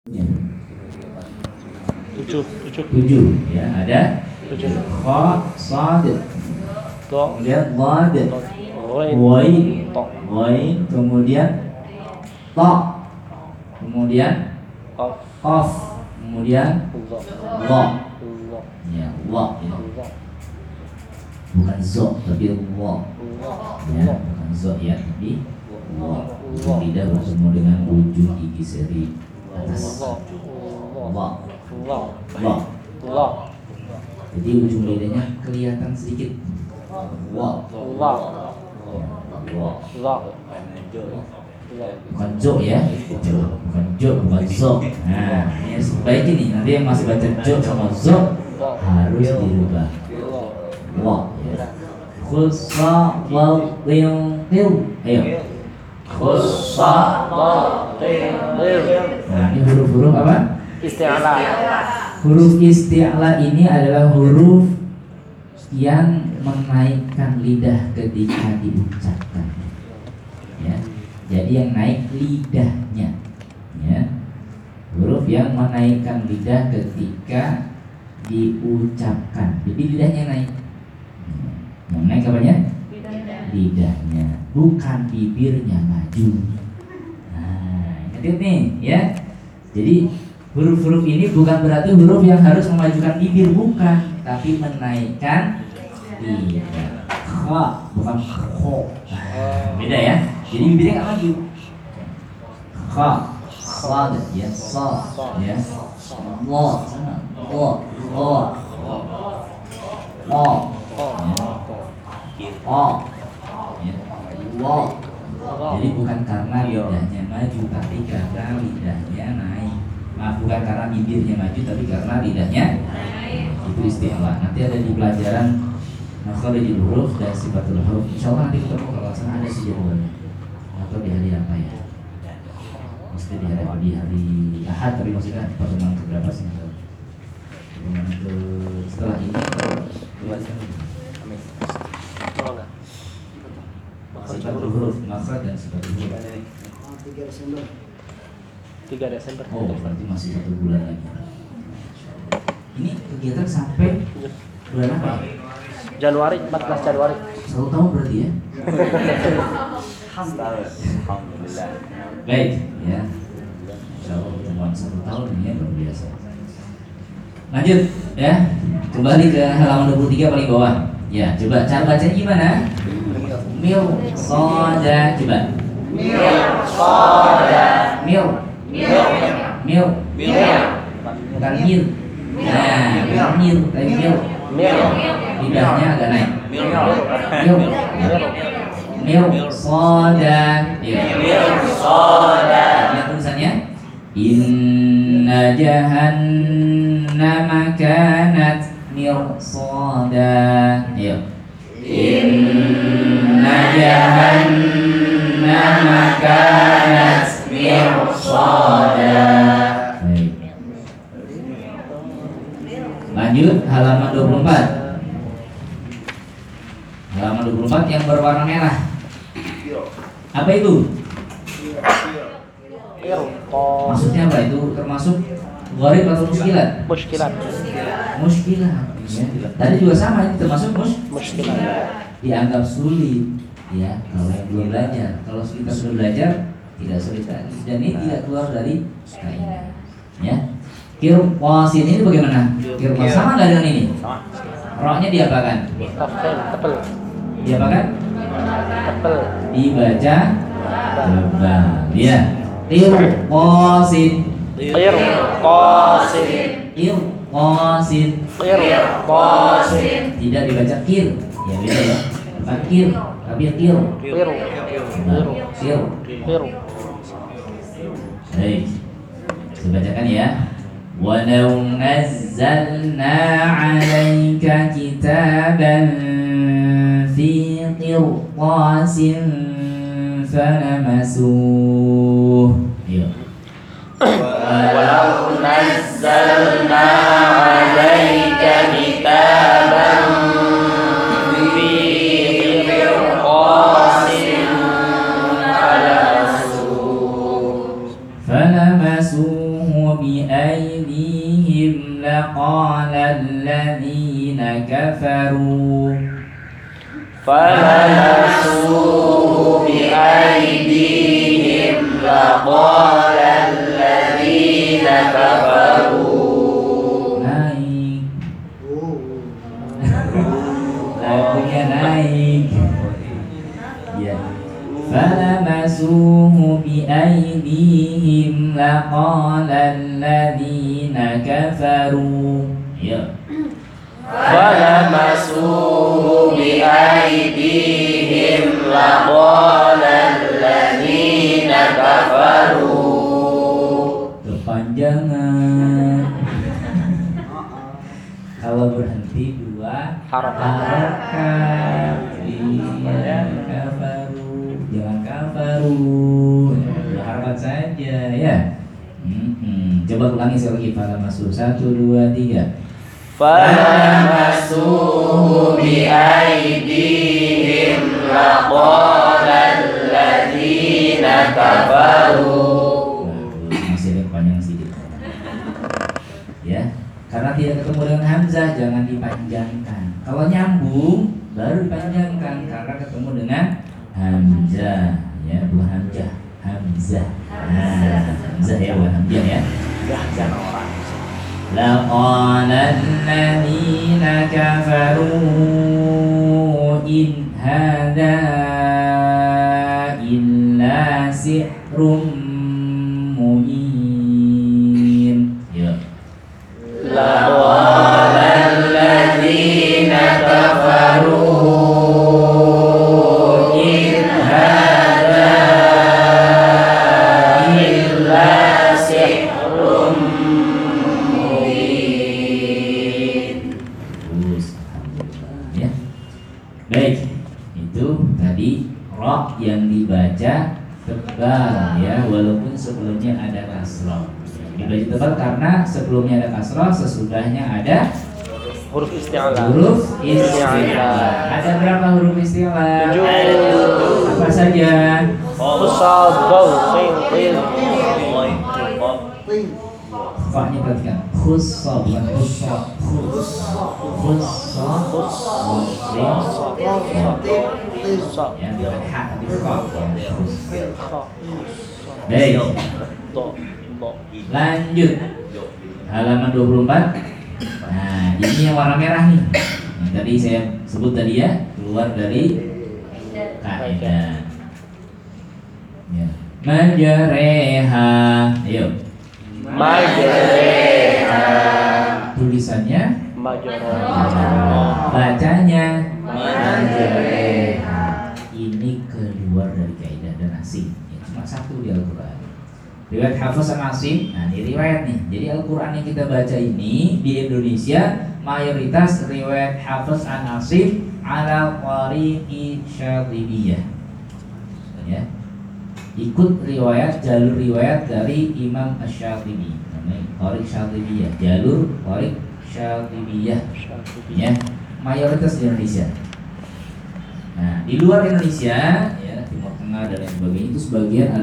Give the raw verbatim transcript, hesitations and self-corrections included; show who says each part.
Speaker 1: Ya.
Speaker 2: tujuh tujuh
Speaker 1: Tujuh ya, ada
Speaker 2: tujuh
Speaker 1: kha, sad,
Speaker 2: to
Speaker 1: kemudian dhad,
Speaker 2: ghain
Speaker 1: ghain,
Speaker 2: to
Speaker 1: ghain, kemudian ta, kemudian
Speaker 2: qaf
Speaker 1: qaf, kemudian
Speaker 2: dha
Speaker 1: dha.
Speaker 2: dha
Speaker 1: Ya, wa ya.
Speaker 2: dha
Speaker 1: Bukan zo tapi wa. Ya,
Speaker 2: dha
Speaker 1: bukan zo ya, tapi wa. Ujung lidah bertemu dengan ujung gigi seri atas. Wa.
Speaker 2: dha
Speaker 1: Wa.
Speaker 2: dha
Speaker 1: Jadi ujung lidahnya kelihatan sedikit. Wa.
Speaker 2: dha
Speaker 1: Wa.
Speaker 2: dha
Speaker 1: Bukan jo ya, jo. Bukan jo, bukan zo. Nah, ini harus baik ini. Nanti yang masih baca jo sama zo harus dirubah. Wa. Ya. Khusa wal qil qil. Ayo. Khusa. Nah, ini huruf-huruf apa?
Speaker 2: isti'la
Speaker 1: Huruf isti'la ini adalah huruf yang menaikkan lidah ketika diucapkan. Ya. Jadi yang naik lidahnya. Ya. Huruf yang menaikkan lidah ketika diucapkan. Jadi lidahnya naik. Yang naik apanya? Lidahnya, bukan bibirnya maju. Nah, ingat nih, ya. Jadi huruf-huruf ini bukan berarti huruf yang harus memajukan bibir, bukan, tapi menaikkan lidah. Kha, bukan kho. Beda ya. Jadi bibirnya nggak maju. Kha, sad, ya, sa, ya, lo, sana, lo, lo, lo, oh, ya, lo. Jadi bukan karena lidahnya maju, tapi karena lidahnya naik. Maaf, bukan karena bibirnya maju, tapi karena lidahnya naik. Itu istilah. Nanti ada di pelajaran makharijul huruf dan sifatul huruf. Insyaallah nanti ketemu kalau sana ada sih jawabannya. Atau di hari apa ya? Mesti di hari di hari Ahad, tapi maksudnya pertemuan keberapa sih? Pertemuan ke setelah ini dua Amin. Sifatul huruf, makhraj dan sifatul huruf.
Speaker 3: tiga Desember.
Speaker 2: tiga Desember.
Speaker 1: Oh, berarti masih satu bulan lagi. Ini kegiatan sampai bulan apa?
Speaker 2: Januari, empat belas Januari.
Speaker 1: Satu tahun berarti ya?
Speaker 3: Alhamdulillah.
Speaker 1: Baik, ya. Insyaallah pertemuan satu tahun ini ya, luar biasa. Lanjut, ya. Kembali ke halaman dua puluh tiga paling bawah. Ya, coba cara bacanya gimana? Mil, soda, coba.
Speaker 2: Mil, soda,
Speaker 1: Mil,
Speaker 2: mil,
Speaker 1: mil,
Speaker 2: mil,
Speaker 1: bukan mil. Nah, bukan mil, tapi mil.
Speaker 2: mil,
Speaker 1: Lidahnya agak naik.
Speaker 2: mil,
Speaker 1: Mil, mil, soda, ya.
Speaker 2: mil, soda.
Speaker 1: Lihat tulisannya. Inna jahannama kanat mirsada. Ayo. Inna jahannama kanat mirsada. Baik. Lanjut halaman dua puluh empat. Halaman dua puluh empat yang berwarna merah. Apa itu?
Speaker 2: Irqo,
Speaker 1: Maksudnya apa itu? Termasuk gharib atau muskilat?
Speaker 2: muskilat,
Speaker 1: Muskilat. Ya. Tadi juga sama, ini termasuk mus
Speaker 2: muskilat.
Speaker 1: dianggap sulit. Ya, kalau yang belum belajar. Kalau kita sudah belajar, tidak sulit lagi. Dan ini tidak keluar dari kaidah. Ya. Kirqasin ini bagaimana? Kirqas sama nggak dengan ini? Roknya diapakan?
Speaker 2: Tafel, tebel,
Speaker 1: Diapakan?
Speaker 2: tebel.
Speaker 1: Dibaca tebal. Ya. Kirqasin.
Speaker 2: Irqasin,
Speaker 1: Kirqasin.
Speaker 2: irqasin,
Speaker 1: Tidak dibaca kir. Ya beda ya. Bukan kir, tapi kir.
Speaker 2: iru,
Speaker 1: Nah, kir.
Speaker 2: iru.
Speaker 1: Baik. Saya bacakan ya. وَلَوْ نَزَّلْنَا عَلَيْكَ كِتَابًا فِي قِرْطَاسٍ فَلَمَسُوهُ. Ayo.
Speaker 2: Walau nazzalna 'alaika kitaban fi qirtasin falamasuhu
Speaker 1: فَلَمَسُوهُ بأيديهم لقال الذين كفروا
Speaker 2: فلمسوه بأيديهم لقال الذين كفروا
Speaker 1: naik lagunya naik ya falamasuhu biaydihim laqala alladhina kafaru ya
Speaker 2: فلمسوه بأيديهم لقال الذين كفروا
Speaker 1: kepanjangan kalau berhenti dua
Speaker 2: Harokat.
Speaker 1: harokat iya kafaru jangan kafaru dua harokat saja ya. Mm-mm. Coba ulangi sekali lagi pada masuk satu dua tiga.
Speaker 2: فلمسوه بأيديهم لقال الذين كفروا.
Speaker 1: Bagus, masih ada panjang sedikit. Ya, karena tidak ketemu dengan hamzah jangan dipanjangkan. Kalau nyambung baru dipanjangkan karena ketemu dengan hamzah. Ya, bukan hamzah, hamzah. Nah, hamzah ya, bukan hamzah ya.
Speaker 2: Jangan orang.
Speaker 1: لقال الذين كفروا إن هذا إلا سحر مبين ya.
Speaker 2: لقال الذين كفروا إن هذا إلا سحر
Speaker 1: Bagus, alhamdulillah ya. Baik, itu tadi roh yang dibaca tebal ya, walaupun sebelumnya ada kasroh. Dibaca tebal karena sebelumnya ada kasroh, sesudahnya ada
Speaker 2: huruf isti'ala.
Speaker 1: huruf isti'la. Ada berapa huruf isti'la?
Speaker 2: Tujuh.
Speaker 1: Apa saja?
Speaker 2: Qasad, dal, sin, qil.
Speaker 1: Fa-nya perhatikan. Khussa bukan khussa. Khussa. Khussa. Khussa. Ya, bukan ha tapi fa. Baik. Lanjut. Halaman dua puluh empat. Nah, ini yang warna merah nih. Yang tadi saya sebut tadi ya, keluar dari kaidah. Ya. Majareha. Ayo.
Speaker 2: Majreha.
Speaker 1: Tulisannya
Speaker 2: Majreha.
Speaker 1: bacanya Majareha. Ini keluar dari kaidah dan asing. Ya, cuma satu di Al-Qur'an. Riwayat Hafiz an Asim. Nah, ini riwayat nih. Jadi Al-Qur'an yang kita baca ini di Indonesia mayoritas riwayat Hafiz an Asim ala qari'i Syatibiyah. Ya. Ikut riwayat jalur riwayat dari Imam Asy-Syatibi. Namanya Qari' Syatibiyah. Jalur Qari' Syatibiyah. Ya, mayoritas di Indonesia. Nah, di luar Indonesia ya, Timur Tengah dan lain sebagainya itu sebagian